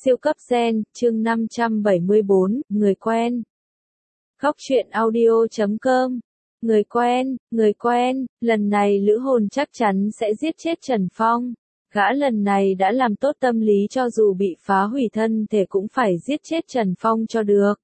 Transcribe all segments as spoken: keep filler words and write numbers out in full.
Siêu cấp gen, chương năm trăm bảy mươi bốn, người quen. Góc truyện audio chấm com. Người quen, người quen, lần này Lữ Hồn chắc chắn sẽ giết chết Trần Phong. Gã lần này đã làm tốt tâm lý cho dù bị phá hủy thân thể cũng phải giết chết Trần Phong cho được.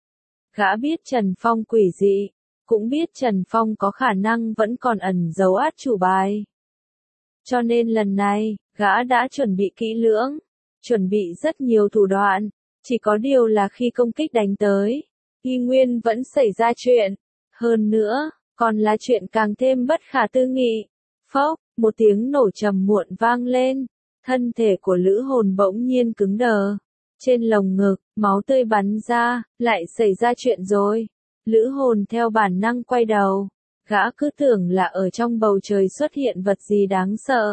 Gã biết Trần Phong quỷ dị, cũng biết Trần Phong có khả năng vẫn còn ẩn giấu át chủ bài. Cho nên lần này, gã đã chuẩn bị kỹ lưỡng. Chuẩn bị rất nhiều thủ đoạn, chỉ có điều là khi công kích đánh tới, y nguyên vẫn xảy ra chuyện. Hơn nữa, còn là chuyện càng thêm bất khả tư nghị. Phốc, một tiếng nổ trầm muộn vang lên, thân thể của Lữ Hồn bỗng nhiên cứng đờ. Trên lồng ngực, máu tươi bắn ra, lại xảy ra chuyện rồi. Lữ Hồn theo bản năng quay đầu, gã cứ tưởng là ở trong bầu trời xuất hiện vật gì đáng sợ.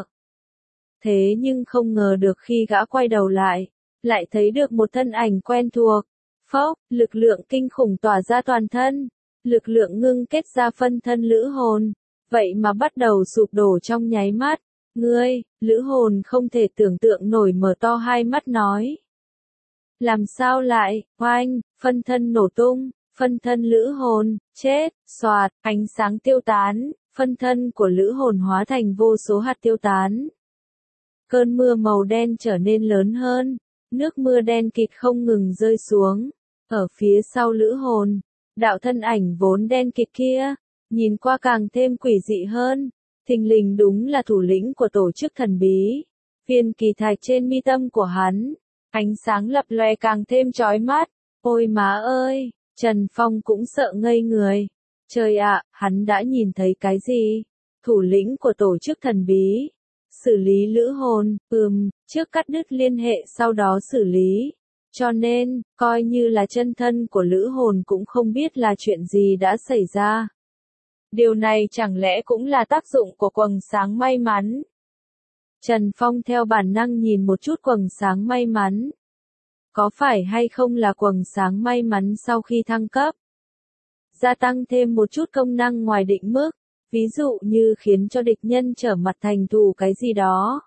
Thế nhưng không ngờ được khi gã quay đầu lại, lại thấy được một thân ảnh quen thuộc. Phốc, lực lượng kinh khủng tỏa ra toàn thân, lực lượng ngưng kết ra phân thân Lữ Hồn, vậy mà bắt đầu sụp đổ trong nháy mắt. Ngươi, Lữ Hồn không thể tưởng tượng nổi mở to hai mắt nói. Làm sao lại, oanh, phân thân nổ tung, phân thân Lữ Hồn, chết, xoạt, ánh sáng tiêu tán, phân thân của Lữ Hồn hóa thành vô số hạt tiêu tán. Cơn mưa màu đen trở nên lớn hơn, nước mưa đen kịt không ngừng rơi xuống. Ở phía sau Lữ Hồn, đạo thân ảnh vốn đen kịt kia, nhìn qua càng thêm quỷ dị hơn. Thình lình đúng là thủ lĩnh của tổ chức thần bí. Viên kỳ thạch trên mi tâm của hắn, ánh sáng lập lòe càng thêm chói mắt. Ôi má ơi, Trần Phong cũng sợ ngây người. Trời ạ, hắn đã nhìn thấy cái gì? Thủ lĩnh của tổ chức thần bí. Xử lý Lữ Hồn, ừm, trước cắt đứt liên hệ sau đó xử lý. Cho nên, coi như là chân thân của Lữ Hồn cũng không biết là chuyện gì đã xảy ra. Điều này chẳng lẽ cũng là tác dụng của quầng sáng may mắn? Trần Phong theo bản năng nhìn một chút quầng sáng may mắn. Có phải hay không là quầng sáng may mắn sau khi thăng cấp? Gia tăng thêm một chút công năng ngoài định mức. Ví dụ như khiến cho địch nhân trở mặt thành thù cái gì đó.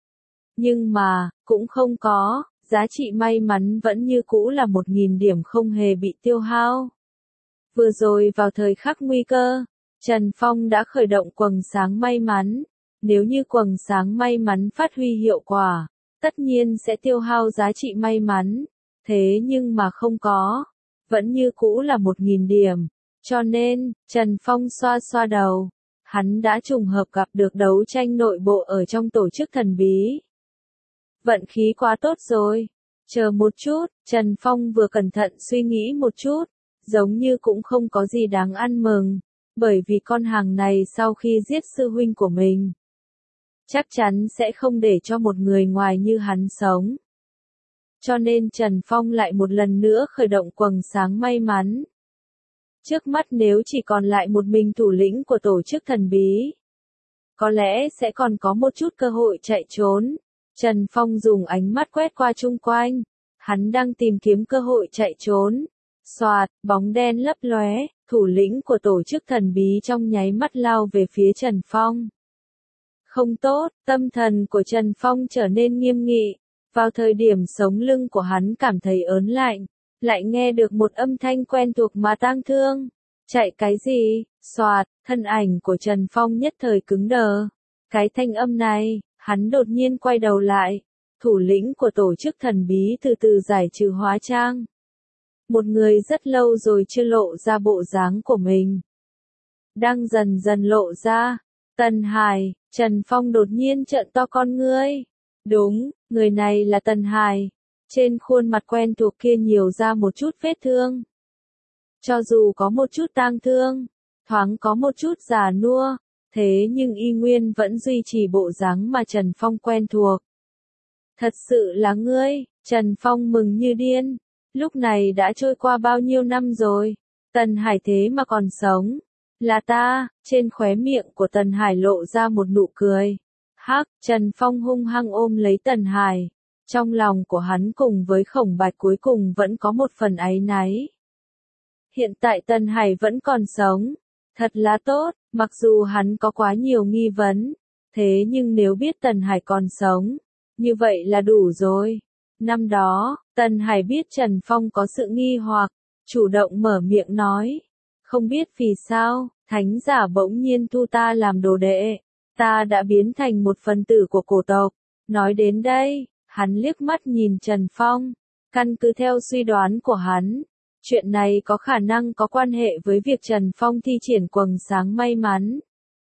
Nhưng mà, cũng không có, giá trị may mắn vẫn như cũ là một nghìn điểm không hề bị tiêu hao. Vừa rồi vào thời khắc nguy cơ, Trần Phong đã khởi động quầng sáng may mắn. Nếu như quầng sáng may mắn phát huy hiệu quả, tất nhiên sẽ tiêu hao giá trị may mắn. Thế nhưng mà không có, vẫn như cũ là một nghìn điểm. Cho nên, Trần Phong xoa xoa đầu, hắn đã trùng hợp gặp được đấu tranh nội bộ ở trong tổ chức thần bí. Vận khí quá tốt rồi. Chờ một chút, Trần Phong vừa cẩn thận suy nghĩ một chút, giống như cũng không có gì đáng ăn mừng, bởi vì con hàng này sau khi giết sư huynh của mình, chắc chắn sẽ không để cho một người ngoài như hắn sống. Cho nên Trần Phong lại một lần nữa khởi động quầng sáng may mắn. Trước mắt nếu chỉ còn lại một mình thủ lĩnh của tổ chức thần bí, có lẽ sẽ còn có một chút cơ hội chạy trốn. Trần Phong dùng ánh mắt quét qua chung quanh, hắn đang tìm kiếm cơ hội chạy trốn. Xoạt, bóng đen lấp lóe, thủ lĩnh của tổ chức thần bí trong nháy mắt lao về phía Trần Phong. Không tốt, tâm thần của Trần Phong trở nên nghiêm nghị. Vào thời điểm sống lưng của hắn cảm thấy ớn lạnh, lại nghe được một âm thanh quen thuộc mà tang thương. Chạy cái gì? Xoạt, thân ảnh của Trần Phong nhất thời cứng đờ. Cái thanh âm này, hắn đột nhiên quay đầu lại. Thủ lĩnh của tổ chức thần bí từ từ giải trừ hóa trang. Một người rất lâu rồi chưa lộ ra bộ dáng của mình. Đang dần dần lộ ra. Tần Hải, Trần Phong đột nhiên trợn to con ngươi. Đúng, người này là Tần Hải. Trên khuôn mặt quen thuộc kia nhiều ra một chút vết thương. Cho dù có một chút tang thương, thoáng có một chút già nua, thế nhưng y nguyên vẫn duy trì bộ dáng mà Trần Phong quen thuộc. Thật sự là ngươi, Trần Phong mừng như điên. Lúc này đã trôi qua bao nhiêu năm rồi, Tần Hải thế mà còn sống. Là ta, trên khóe miệng của Tần Hải lộ ra một nụ cười. Hắc, Trần Phong hung hăng ôm lấy Tần Hải. Trong lòng của hắn cùng với Khổng Bạch cuối cùng vẫn có một phần áy náy. Hiện tại Tần Hải vẫn còn sống. Thật là tốt, mặc dù hắn có quá nhiều nghi vấn. Thế nhưng nếu biết Tần Hải còn sống, như vậy là đủ rồi. Năm đó, Tần Hải biết Trần Phong có sự nghi hoặc, chủ động mở miệng nói. Không biết vì sao, thánh giả bỗng nhiên thu ta làm đồ đệ. Ta đã biến thành một phần tử của cổ tộc. Nói đến đây, hắn liếc mắt nhìn Trần Phong. Căn cứ theo suy đoán của hắn, chuyện này có khả năng có quan hệ với việc Trần Phong thi triển quầng sáng may mắn.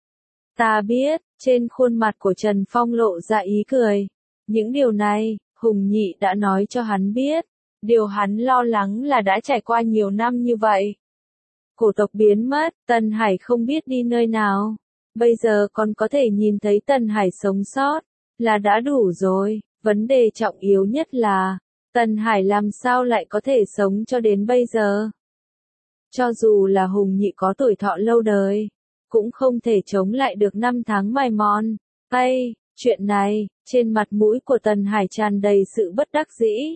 Ta biết, trên khuôn mặt của Trần Phong lộ ra ý cười. Những điều này, Hùng Nhị đã nói cho hắn biết. Điều hắn lo lắng là đã trải qua nhiều năm như vậy. Cổ tộc biến mất, Tần Hải không biết đi nơi nào. Bây giờ còn có thể nhìn thấy Tần Hải sống sót, là đã đủ rồi. Vấn đề trọng yếu nhất là, Tần Hải làm sao lại có thể sống cho đến bây giờ. Cho dù là Hùng Nhị có tuổi thọ lâu đời, cũng không thể chống lại được năm tháng mài mòn. Ây, chuyện này, trên mặt mũi của Tần Hải tràn đầy sự bất đắc dĩ.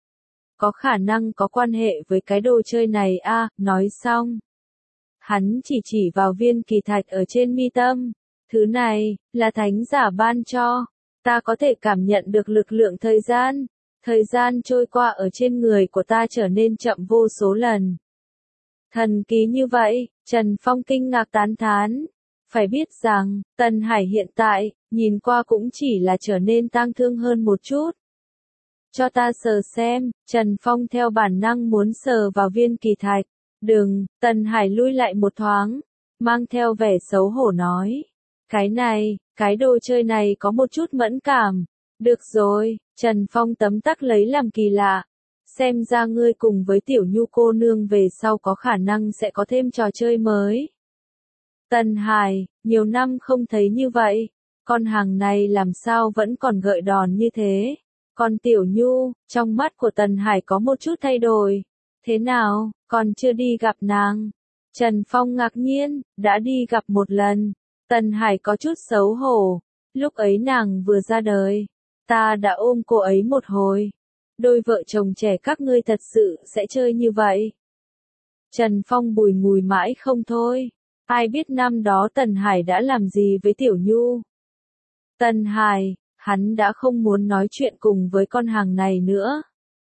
Có khả năng có quan hệ với cái đồ chơi này a, à, nói xong. Hắn chỉ chỉ vào viên kỳ thạch ở trên mi tâm. Thứ này, là thánh giả ban cho. Ta có thể cảm nhận được lực lượng thời gian. Thời gian trôi qua ở trên người của ta trở nên chậm vô số lần. Thần kỳ như vậy, Trần Phong kinh ngạc tán thán. Phải biết rằng, Tần Hải hiện tại, nhìn qua cũng chỉ là trở nên tang thương hơn một chút. Cho ta sờ xem, Trần Phong theo bản năng muốn sờ vào viên kỳ thạch. Đừng, Tần Hải lui lại một thoáng, mang theo vẻ xấu hổ nói. Cái này, cái đồ chơi này có một chút mẫn cảm. Được rồi, Trần Phong tấm tắc lấy làm kỳ lạ. Xem ra ngươi cùng với tiểu Nhu cô nương về sau có khả năng sẽ có thêm trò chơi mới. Tần Hải, nhiều năm không thấy như vậy. Con hàng này làm sao vẫn còn gợi đòn như thế. Còn tiểu Nhu, trong mắt của Tần Hải có một chút thay đổi. Thế nào, còn chưa đi gặp nàng? Trần Phong ngạc nhiên, đã đi gặp một lần. Tần Hải có chút xấu hổ. Lúc ấy nàng vừa ra đời. Ta đã ôm cô ấy một hồi. Đôi vợ chồng trẻ các ngươi thật sự sẽ chơi như vậy. Trần Phong bùi ngùi mãi không thôi. Ai biết năm đó Tần Hải đã làm gì với Tiểu Nhu. Tần Hải, hắn đã không muốn nói chuyện cùng với con hàng này nữa.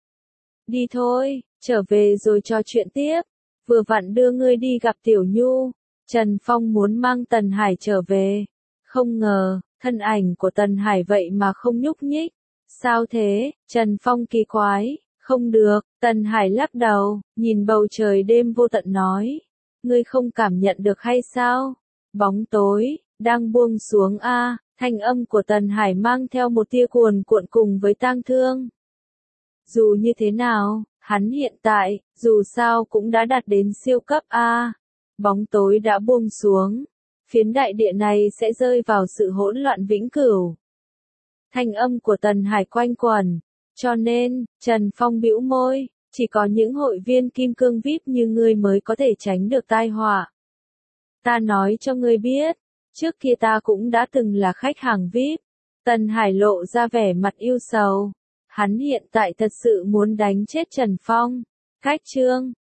Đi thôi, trở về rồi trò chuyện tiếp. Vừa vặn đưa ngươi đi gặp Tiểu Nhu. Trần Phong muốn mang Tần Hải trở về. Không ngờ, thân ảnh của Tần Hải vậy mà không nhúc nhích. Sao thế? Trần Phong kỳ quái. Không được, Tần Hải lắc đầu, nhìn bầu trời đêm vô tận nói. Ngươi không cảm nhận được hay sao? Bóng tối, đang buông xuống a. À, thanh âm của Tần Hải mang theo một tia cuồn cuộn cùng với tang thương. Dù như thế nào, hắn hiện tại, dù sao cũng đã đạt đến siêu cấp A. À, bóng tối đã buông xuống. Phiến đại địa này sẽ rơi vào sự hỗn loạn vĩnh cửu. Thanh âm của Tần Hải quanh quẩn. Cho nên, Trần Phong bĩu môi, chỉ có những hội viên kim cương vi ai pi như ngươi mới có thể tránh được tai họa. Ta nói cho ngươi biết, trước kia ta cũng đã từng là khách hàng vi ai pi. Tần Hải lộ ra vẻ mặt yêu sầu. Hắn hiện tại thật sự muốn đánh chết Trần Phong. Cách chương